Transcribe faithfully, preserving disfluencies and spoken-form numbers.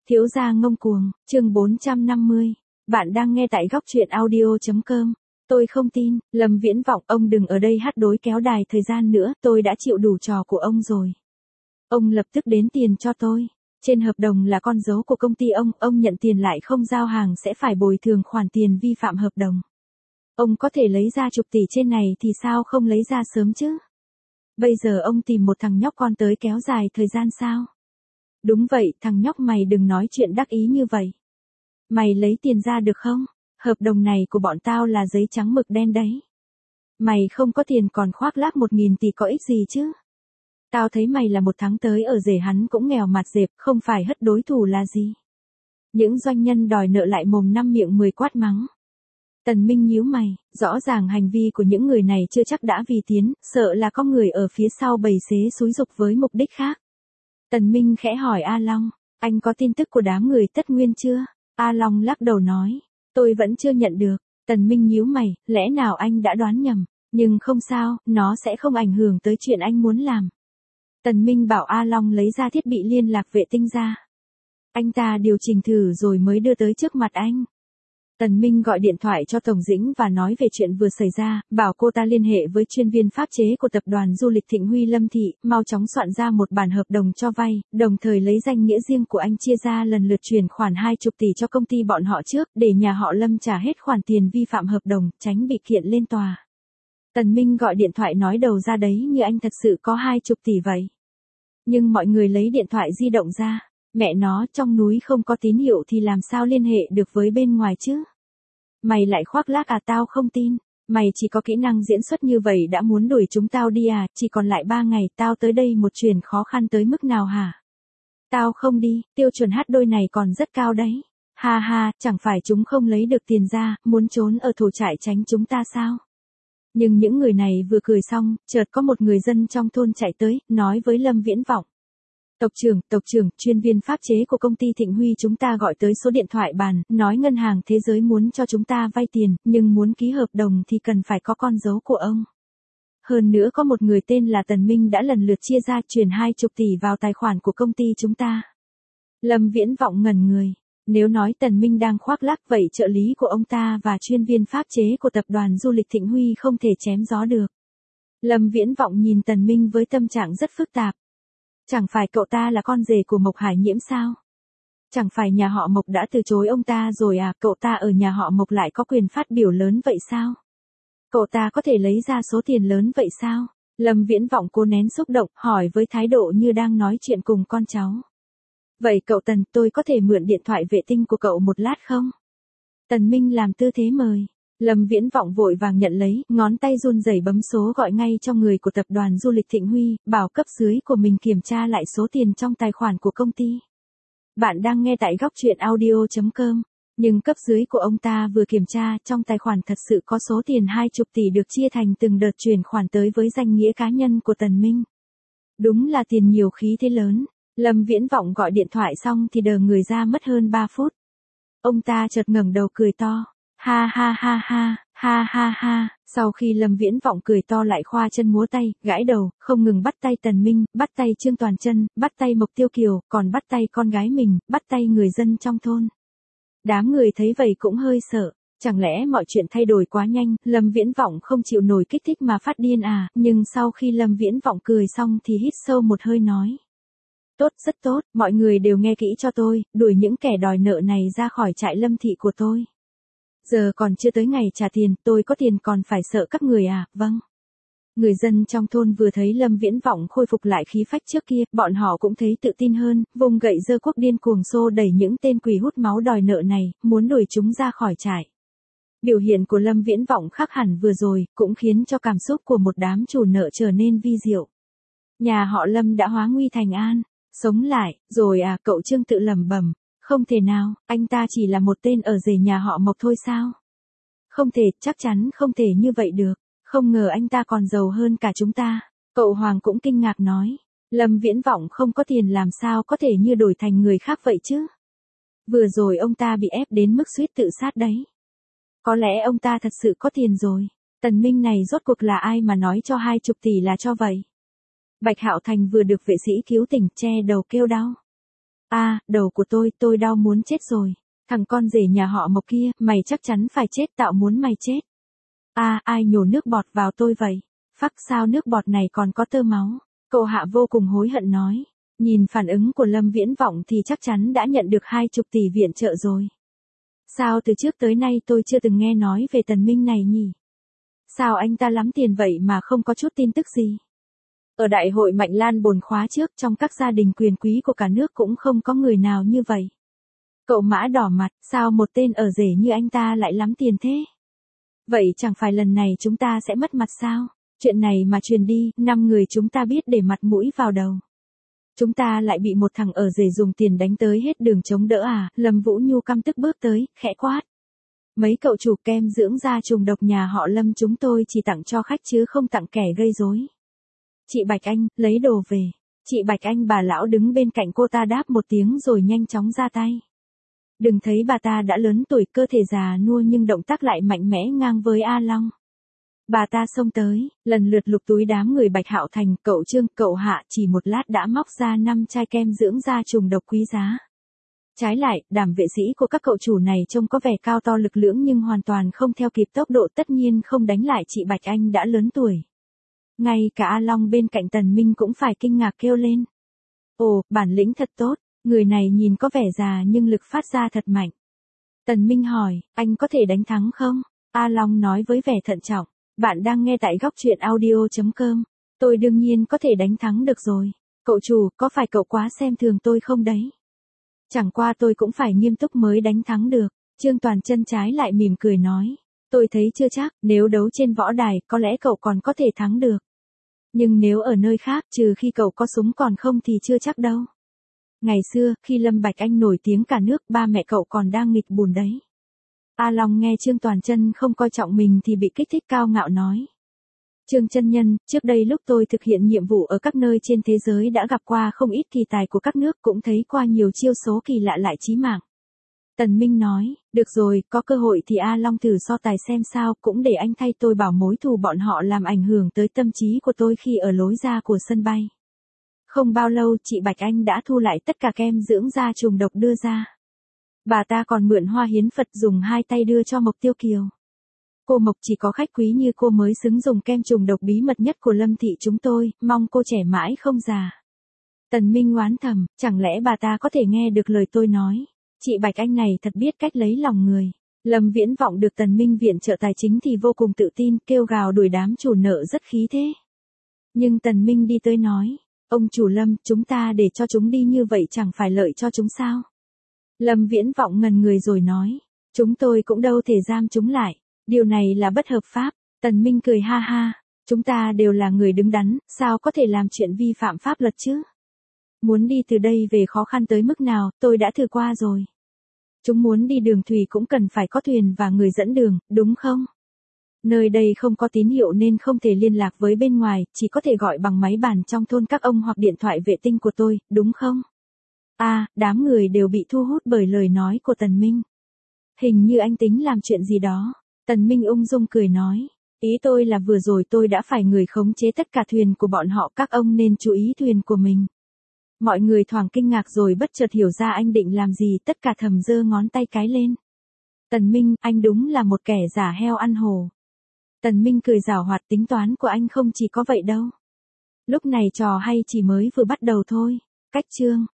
Thiếu gia ngông cuồng, chương bốn trăm năm mươi. Bạn đang nghe tại góc truyện audio.com. Tôi không tin, Lâm Viễn Vọng, ông đừng ở đây hát đối kéo đài thời gian nữa, tôi đã chịu đủ trò của ông rồi. Ông lập tức đến tiền cho tôi. Trên hợp đồng là con dấu của công ty ông, ông nhận tiền lại không giao hàng sẽ phải bồi thường khoản tiền vi phạm hợp đồng. Ông có thể lấy ra chục tỷ trên này thì sao không lấy ra sớm chứ? Bây giờ ông tìm một thằng nhóc con tới kéo dài thời gian sao? Đúng vậy, thằng nhóc mày đừng nói chuyện đắc ý như vậy. Mày lấy tiền ra được không? Hợp đồng này của bọn tao là giấy trắng mực đen đấy. Mày không có tiền còn khoác lác một nghìn tỷ có ích gì chứ? Tao thấy mày là một tháng tới ở rể hắn cũng nghèo mặt dẹp, không phải hất đối thủ là gì. Những doanh nhân đòi nợ lại mồm năm miệng mười quát mắng. Tần Minh nhíu mày, rõ ràng hành vi của những người này chưa chắc đã vì tiến, sợ là có người ở phía sau bày xế xúi dục với mục đích khác. Tần Minh khẽ hỏi A Long, anh có tin tức của đám người Tất Nguyên chưa? A Long lắc đầu nói, tôi vẫn chưa nhận được. Tần Minh nhíu mày, lẽ nào anh đã đoán nhầm, nhưng không sao, nó sẽ không ảnh hưởng tới chuyện anh muốn làm. Tần Minh bảo A Long lấy ra thiết bị liên lạc vệ tinh ra. Anh ta điều chỉnh thử rồi mới đưa tới trước mặt anh. Tần Minh gọi điện thoại cho Tổng Dĩnh và nói về chuyện vừa xảy ra, bảo cô ta liên hệ với chuyên viên pháp chế của tập đoàn du lịch Thịnh Huy Lâm Thị, mau chóng soạn ra một bản hợp đồng cho vay, đồng thời lấy danh nghĩa riêng của anh chia ra lần lượt chuyển khoản hai chục tỷ cho công ty bọn họ trước, để nhà họ Lâm trả hết khoản tiền vi phạm hợp đồng, tránh bị kiện lên tòa. Tần Minh gọi điện thoại nói đầu ra đấy như anh thật sự có hai chục tỷ vậy. Nhưng mọi người lấy điện thoại di động ra. Mẹ nó, trong núi không có tín hiệu thì làm sao liên hệ được với bên ngoài chứ? Mày lại khoác lác à? Tao không tin. Mày chỉ có kỹ năng diễn xuất như vậy đã muốn đuổi chúng tao đi à? Chỉ còn lại ba ngày, tao tới đây một chuyện khó khăn tới mức nào hả? Tao không đi, tiêu chuẩn hát đôi này còn rất cao đấy. Ha ha, chẳng phải chúng không lấy được tiền ra, muốn trốn ở thổ trại tránh chúng ta sao? Nhưng những người này vừa cười xong, chợt có một người dân trong thôn chạy tới, nói với Lâm Viễn Vọng. Tộc trưởng, tộc trưởng, chuyên viên pháp chế của công ty Thịnh Huy chúng ta gọi tới số điện thoại bàn, nói ngân hàng thế giới muốn cho chúng ta vay tiền, nhưng muốn ký hợp đồng thì cần phải có con dấu của ông. Hơn nữa có một người tên là Tần Minh đã lần lượt chia ra chuyển hai chục tỷ vào tài khoản của công ty chúng ta. Lâm Viễn Vọng ngẩn người. Nếu nói Tần Minh đang khoác lác vậy trợ lý của ông ta và chuyên viên pháp chế của tập đoàn du lịch Thịnh Huy không thể chém gió được. Lâm Viễn Vọng nhìn Tần Minh với tâm trạng rất phức tạp. Chẳng phải cậu ta là con rể của Mộc Hải Nhiễm sao? Chẳng phải nhà họ Mộc đã từ chối ông ta rồi à? Cậu ta ở nhà họ Mộc lại có quyền phát biểu lớn vậy sao? Cậu ta có thể lấy ra số tiền lớn vậy sao? Lâm Viễn Vọng cố nén xúc động, hỏi với thái độ như đang nói chuyện cùng con cháu. Vậy cậu Tần, tôi có thể mượn điện thoại vệ tinh của cậu một lát không? Tần Minh làm tư thế mời. Lâm Viễn Vọng vội vàng nhận lấy, ngón tay run rẩy bấm số gọi ngay cho người của tập đoàn du lịch Thịnh Huy, bảo cấp dưới của mình kiểm tra lại số tiền trong tài khoản của công ty. Bạn đang nghe tại góc truyện audio.com, nhưng cấp dưới của ông ta vừa kiểm tra, trong tài khoản thật sự có số tiền hai chục tỷ được chia thành từng đợt chuyển khoản tới với danh nghĩa cá nhân của Tần Minh. Đúng là tiền nhiều khí thế lớn. Lâm Viễn Vọng gọi điện thoại xong thì đờ người ra mất hơn ba phút. Ông ta chợt ngẩng đầu cười to. Ha ha ha ha, ha ha ha, sau khi Lâm Viễn Vọng cười to lại khoa chân múa tay, gãi đầu, không ngừng bắt tay Tần Minh, bắt tay Trương Toàn Chân, bắt tay Mộc Tiêu Kiều, còn bắt tay con gái mình, bắt tay người dân trong thôn. Đám người thấy vậy cũng hơi sợ, chẳng lẽ mọi chuyện thay đổi quá nhanh, Lâm Viễn Vọng không chịu nổi kích thích mà phát điên à, nhưng sau khi Lâm Viễn Vọng cười xong thì hít sâu một hơi nói. Tốt, rất tốt, mọi người đều nghe kỹ cho tôi, đuổi những kẻ đòi nợ này ra khỏi trại Lâm Thị của tôi. Giờ còn chưa tới ngày trả tiền, tôi có tiền còn phải sợ các người à? Vâng. Người dân trong thôn vừa thấy Lâm Viễn Vọng khôi phục lại khí phách trước kia, bọn họ cũng thấy tự tin hơn, vùng gậy giơ cuốc điên cuồng xô đẩy những tên quỷ hút máu đòi nợ này, muốn đuổi chúng ra khỏi trại. Biểu hiện của Lâm Viễn Vọng khác hẳn vừa rồi, cũng khiến cho cảm xúc của một đám chủ nợ trở nên vi diệu. Nhà họ Lâm đã hóa nguy thành an, sống lại, rồi à? Cậu Trương tự lẩm bẩm. Không thể nào, anh ta chỉ là một tên ở rể nhà họ Mộc thôi sao? Không thể, chắc chắn không thể như vậy được. Không ngờ anh ta còn giàu hơn cả chúng ta. Cậu Hoàng cũng kinh ngạc nói. Lâm Viễn Vọng không có tiền làm sao có thể như đổi thành người khác vậy chứ? Vừa rồi ông ta bị ép đến mức suýt tự sát đấy. Có lẽ ông ta thật sự có tiền rồi. Tần Minh này rốt cuộc là ai mà nói cho hai chục tỷ là cho vậy? Bạch Hạo Thành vừa được vệ sĩ cứu tỉnh, che đầu kêu đau. A, đầu của tôi, tôi đau muốn chết rồi. Thằng con rể nhà họ Mộc kia, mày chắc chắn phải chết, tạo muốn mày chết. A, ai nhổ nước bọt vào tôi vậy? Phắc, sao nước bọt này còn có tơ máu? Cậu Hạ vô cùng hối hận nói. Nhìn phản ứng của Lâm Viễn Vọng thì chắc chắn đã nhận được hai chục tỷ viện trợ rồi. Sao từ trước tới nay tôi chưa từng nghe nói về Tần Minh này nhỉ? Sao anh ta lắm tiền vậy mà không có chút tin tức gì? Ở đại hội Mạnh Lan Bồn khóa trước, trong các gia đình quyền quý của cả nước cũng không có người nào như vậy. Cậu Mã đỏ mặt, sao một tên ở rể như anh ta lại lắm tiền thế? Vậy chẳng phải lần này chúng ta sẽ mất mặt sao? Chuyện này mà truyền đi, năm người chúng ta biết để mặt mũi vào đầu. Chúng ta lại bị một thằng ở rể dùng tiền đánh tới hết đường chống đỡ à? Lâm Vũ Nhu căm tức bước tới, khẽ quát. Mấy cậu chủ kem dưỡng da trùng độc nhà họ Lâm chúng tôi chỉ tặng cho khách chứ không tặng kẻ gây rối. Chị Bạch Anh, lấy đồ về. Chị Bạch Anh bà lão đứng bên cạnh cô ta đáp một tiếng rồi nhanh chóng ra tay. Đừng thấy bà ta đã lớn tuổi, cơ thể già nua nhưng động tác lại mạnh mẽ ngang với A Long. Bà ta xông tới, lần lượt lục túi đám người Bạch Hạo Thành, cậu Trương, cậu Hạ, chỉ một lát đã móc ra năm chai kem dưỡng da trùng độc quý giá. Trái lại, đám vệ sĩ của các cậu chủ này trông có vẻ cao to lực lưỡng nhưng hoàn toàn không theo kịp tốc độ, tất nhiên không đánh lại chị Bạch Anh đã lớn tuổi. Ngay cả A Long bên cạnh Tần Minh cũng phải kinh ngạc kêu lên. Ồ, bản lĩnh thật tốt, người này nhìn có vẻ già nhưng lực phát ra thật mạnh. Tần Minh hỏi, anh có thể đánh thắng không? A Long nói với vẻ thận trọng, bạn đang nghe tại góc truyện audio chấm com. Tôi đương nhiên có thể đánh thắng được rồi. Cậu chủ, có phải cậu quá xem thường tôi không đấy? Chẳng qua tôi cũng phải nghiêm túc mới đánh thắng được. Trương Toàn Chân trái lại mỉm cười nói. Tôi thấy chưa chắc, nếu đấu trên võ đài, có lẽ cậu còn có thể thắng được. Nhưng nếu ở nơi khác, trừ khi cậu có súng còn không thì chưa chắc đâu. Ngày xưa, khi Lâm Bạch Anh nổi tiếng cả nước, ba mẹ cậu còn đang nghịch bùn đấy. A Long nghe Trương Toàn Chân không coi trọng mình thì bị kích thích, cao ngạo nói. Trương chân nhân, trước đây lúc tôi thực hiện nhiệm vụ ở các nơi trên thế giới đã gặp qua không ít kỳ tài của các nước, cũng thấy qua nhiều chiêu số kỳ lạ lại chí mạng. Tần Minh nói, được rồi, có cơ hội thì A Long thử so tài xem sao, cũng để anh thay tôi bảo mối thù bọn họ làm ảnh hưởng tới tâm trí của tôi khi ở lối ra của sân bay. Không bao lâu, chị Bạch Anh đã thu lại tất cả kem dưỡng da trùng độc đưa ra. Bà ta còn mượn hoa hiến Phật dùng hai tay đưa cho Mộc Tiêu Kiều. Cô Mộc, chỉ có khách quý như cô mới xứng dùng kem trùng độc bí mật nhất của Lâm thị chúng tôi, mong cô trẻ mãi không già. Tần Minh oán thầm, chẳng lẽ bà ta có thể nghe được lời tôi nói? Chị Bạch Anh này thật biết cách lấy lòng người. Lâm Viễn Vọng được Tần Minh viện trợ tài chính thì vô cùng tự tin, kêu gào đuổi đám chủ nợ rất khí thế. Nhưng Tần Minh đi tới nói, ông chủ Lâm, chúng ta để cho chúng đi như vậy chẳng phải lợi cho chúng sao? Lâm Viễn Vọng ngần người rồi nói, chúng tôi cũng đâu thể giam chúng lại, điều này là bất hợp pháp. Tần Minh cười ha ha, chúng ta đều là người đứng đắn, sao có thể làm chuyện vi phạm pháp luật chứ? Muốn đi từ đây về khó khăn tới mức nào, tôi đã thử qua rồi. Chúng muốn đi đường thủy cũng cần phải có thuyền và người dẫn đường, đúng không? Nơi đây không có tín hiệu nên không thể liên lạc với bên ngoài, chỉ có thể gọi bằng máy bàn trong thôn các ông hoặc điện thoại vệ tinh của tôi, đúng không? À, đám người đều bị thu hút bởi lời nói của Tần Minh. Hình như anh tính làm chuyện gì đó. Tần Minh ung dung cười nói. Ý tôi là vừa rồi tôi đã phải người khống chế tất cả thuyền của bọn họ, các ông nên chú ý thuyền của mình. Mọi người thoáng kinh ngạc rồi bất chợt hiểu ra anh định làm gì, tất cả thầm giơ ngón tay cái lên. Tần Minh, anh đúng là một kẻ giả heo ăn hổ. Tần Minh cười giảo hoạt, tính toán của anh không chỉ có vậy đâu. Lúc này trò hay chỉ mới vừa bắt đầu thôi. Cách chương